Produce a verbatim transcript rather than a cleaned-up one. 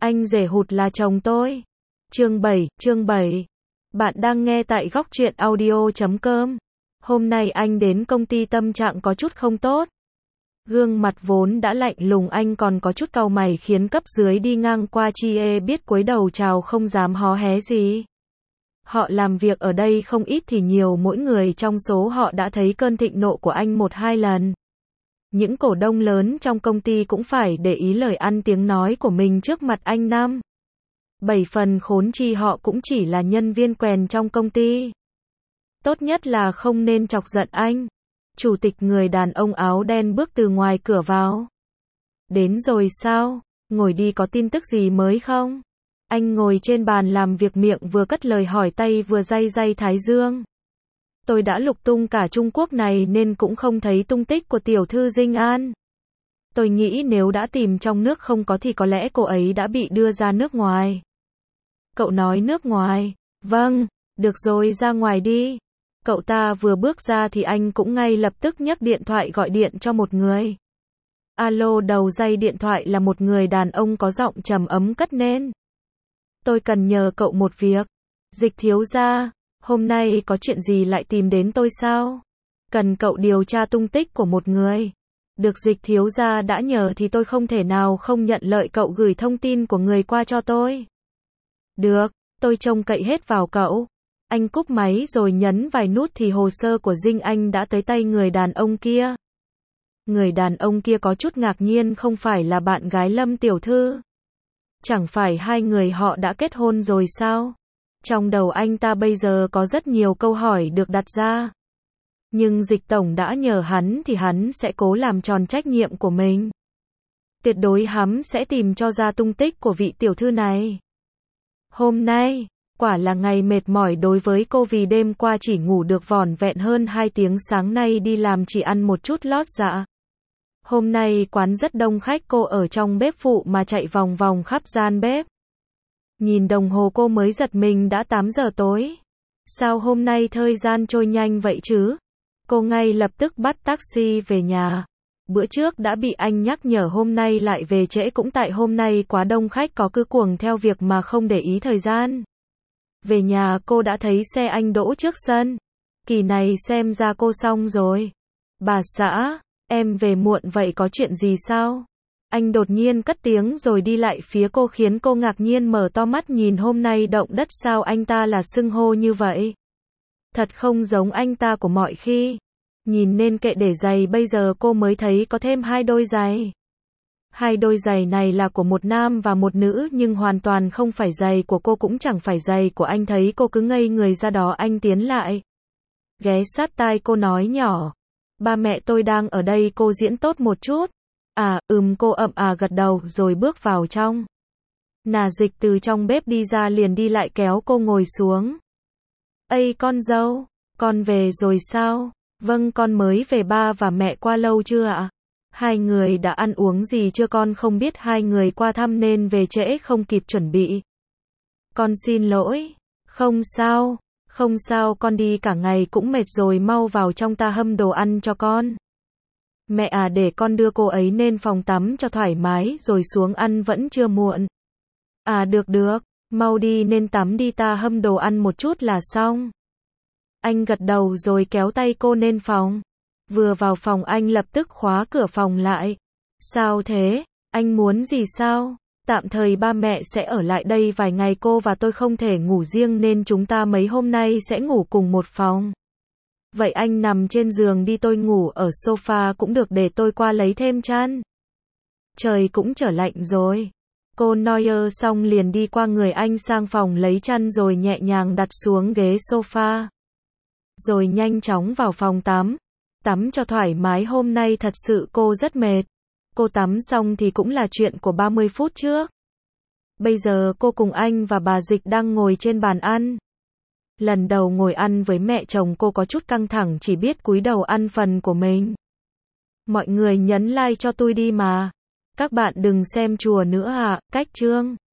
Anh rể hụt là chồng tôi. Chương bảy, chương bảy. Bạn đang nghe tại góc truyện audio chấm com. Hôm nay anh đến công ty tâm trạng có chút không tốt. Gương mặt vốn đã lạnh lùng anh còn có chút cau mày khiến cấp dưới đi ngang qua chi ê biết cúi đầu chào không dám hó hé gì. Họ làm việc ở đây không ít thì nhiều, mỗi người trong số họ đã thấy cơn thịnh nộ của anh một hai lần. Những cổ đông lớn trong công ty cũng phải để ý lời ăn tiếng nói của mình trước mặt anh năm. Bảy phần khốn chi họ cũng chỉ là nhân viên quèn trong công ty. Tốt nhất là không nên chọc giận anh. Chủ tịch người đàn ông áo đen bước từ ngoài cửa vào. Đến rồi sao? Ngồi đi, có tin tức gì mới không? Anh ngồi trên bàn làm việc, miệng vừa cất lời hỏi tay vừa day day thái dương. Tôi đã lục tung cả Trung Quốc này nên cũng không thấy tung tích của tiểu thư Dinh An. Tôi nghĩ nếu đã tìm trong nước không có thì có lẽ cô ấy đã bị đưa ra nước ngoài. Cậu nói nước ngoài? Vâng, được rồi, ra ngoài đi. Cậu ta vừa bước ra thì anh cũng ngay lập tức nhấc điện thoại gọi điện cho một người. Alo, đầu dây điện thoại là một người đàn ông có giọng trầm ấm cất lên. Tôi cần nhờ cậu một việc. Dịch thiếu gia, hôm nay có chuyện gì lại tìm đến tôi sao? Cần cậu điều tra tung tích của một người. Được, dịch thiếu gia đã nhờ thì tôi không thể nào không nhận lời cậu gửi thông tin của người qua cho tôi. Được, tôi trông cậy hết vào cậu. Anh cúp máy rồi nhấn vài nút thì hồ sơ của Dinh Anh đã tới tay người đàn ông kia. Người đàn ông kia có chút ngạc nhiên, không phải là bạn gái Lâm tiểu thư? Chẳng phải hai người họ đã kết hôn rồi sao? Trong đầu anh ta bây giờ có rất nhiều câu hỏi được đặt ra. Nhưng Dịch tổng đã nhờ hắn thì hắn sẽ cố làm tròn trách nhiệm của mình. Tuyệt đối hắn sẽ tìm cho ra tung tích của vị tiểu thư này. Hôm nay, quả là ngày mệt mỏi đối với cô, vì đêm qua chỉ ngủ được vỏn vẹn hơn hai tiếng, sáng nay đi làm chỉ ăn một chút lót dạ. Hôm nay quán rất đông khách, cô ở trong bếp phụ mà chạy vòng vòng khắp gian bếp. Nhìn đồng hồ cô mới giật mình đã tám giờ tối. Sao hôm nay thời gian trôi nhanh vậy chứ? Cô ngay lập tức bắt taxi về nhà. Bữa trước đã bị anh nhắc nhở, hôm nay lại về trễ cũng tại hôm nay quá đông khách, có cứ cuồng theo việc mà không để ý thời gian. Về nhà cô đã thấy xe anh đỗ trước sân. Kỳ này xem ra cô xong rồi. Bà xã, em về muộn vậy có chuyện gì sao? Anh đột nhiên cất tiếng rồi đi lại phía cô khiến cô ngạc nhiên mở to mắt nhìn, hôm nay động đất sao anh ta là xưng hô như vậy? Thật không giống anh ta của mọi khi. Nhìn nên kệ để giày, bây giờ cô mới thấy có thêm hai đôi giày. Hai đôi giày này là của một nam và một nữ nhưng hoàn toàn không phải giày của cô, cũng chẳng phải giày của anh. Thấy cô cứ ngây người ra đó, anh tiến lại. Ghé sát tai cô nói nhỏ. Ba mẹ tôi đang ở đây, cô diễn tốt một chút. À, ừm, cô ậm à gật đầu rồi bước vào trong. Nà Dịch từ trong bếp đi ra liền đi lại kéo cô ngồi xuống. Ây con dâu, con về rồi sao? Vâng, con mới về, ba và mẹ qua lâu chưa ạ? Hai người đã ăn uống gì chưa? Con không biết, hai người qua thăm nên về trễ không kịp chuẩn bị. Con xin lỗi. Không sao, không sao, con đi cả ngày cũng mệt rồi, mau vào trong ta hâm đồ ăn cho con. Mẹ à, để con đưa cô ấy lên phòng tắm cho thoải mái rồi xuống ăn, vẫn chưa muộn. À được được, mau đi nên tắm đi, ta hâm đồ ăn một chút là xong. Anh gật đầu rồi kéo tay cô lên phòng. Vừa vào phòng anh lập tức khóa cửa phòng lại. Sao thế? Anh muốn gì sao? Tạm thời ba mẹ sẽ ở lại đây vài ngày, cô và tôi không thể ngủ riêng nên chúng ta mấy hôm nay sẽ ngủ cùng một phòng. Vậy anh nằm trên giường đi, tôi ngủ ở sofa cũng được, để tôi qua lấy thêm chăn. Trời cũng trở lạnh rồi. Cô nói ơ xong liền đi qua người anh sang phòng lấy chăn rồi nhẹ nhàng đặt xuống ghế sofa. Rồi nhanh chóng vào phòng tắm. Tắm cho thoải mái, hôm nay thật sự cô rất mệt. Cô tắm xong thì cũng là chuyện của ba mươi phút trước. Bây giờ cô cùng anh và bà Dịch đang ngồi trên bàn ăn. Lần đầu ngồi ăn với mẹ chồng cô có chút căng thẳng, chỉ biết cúi đầu ăn phần của mình. Mọi người nhấn like cho tôi đi mà. Các bạn đừng xem chùa nữa à, cách chương.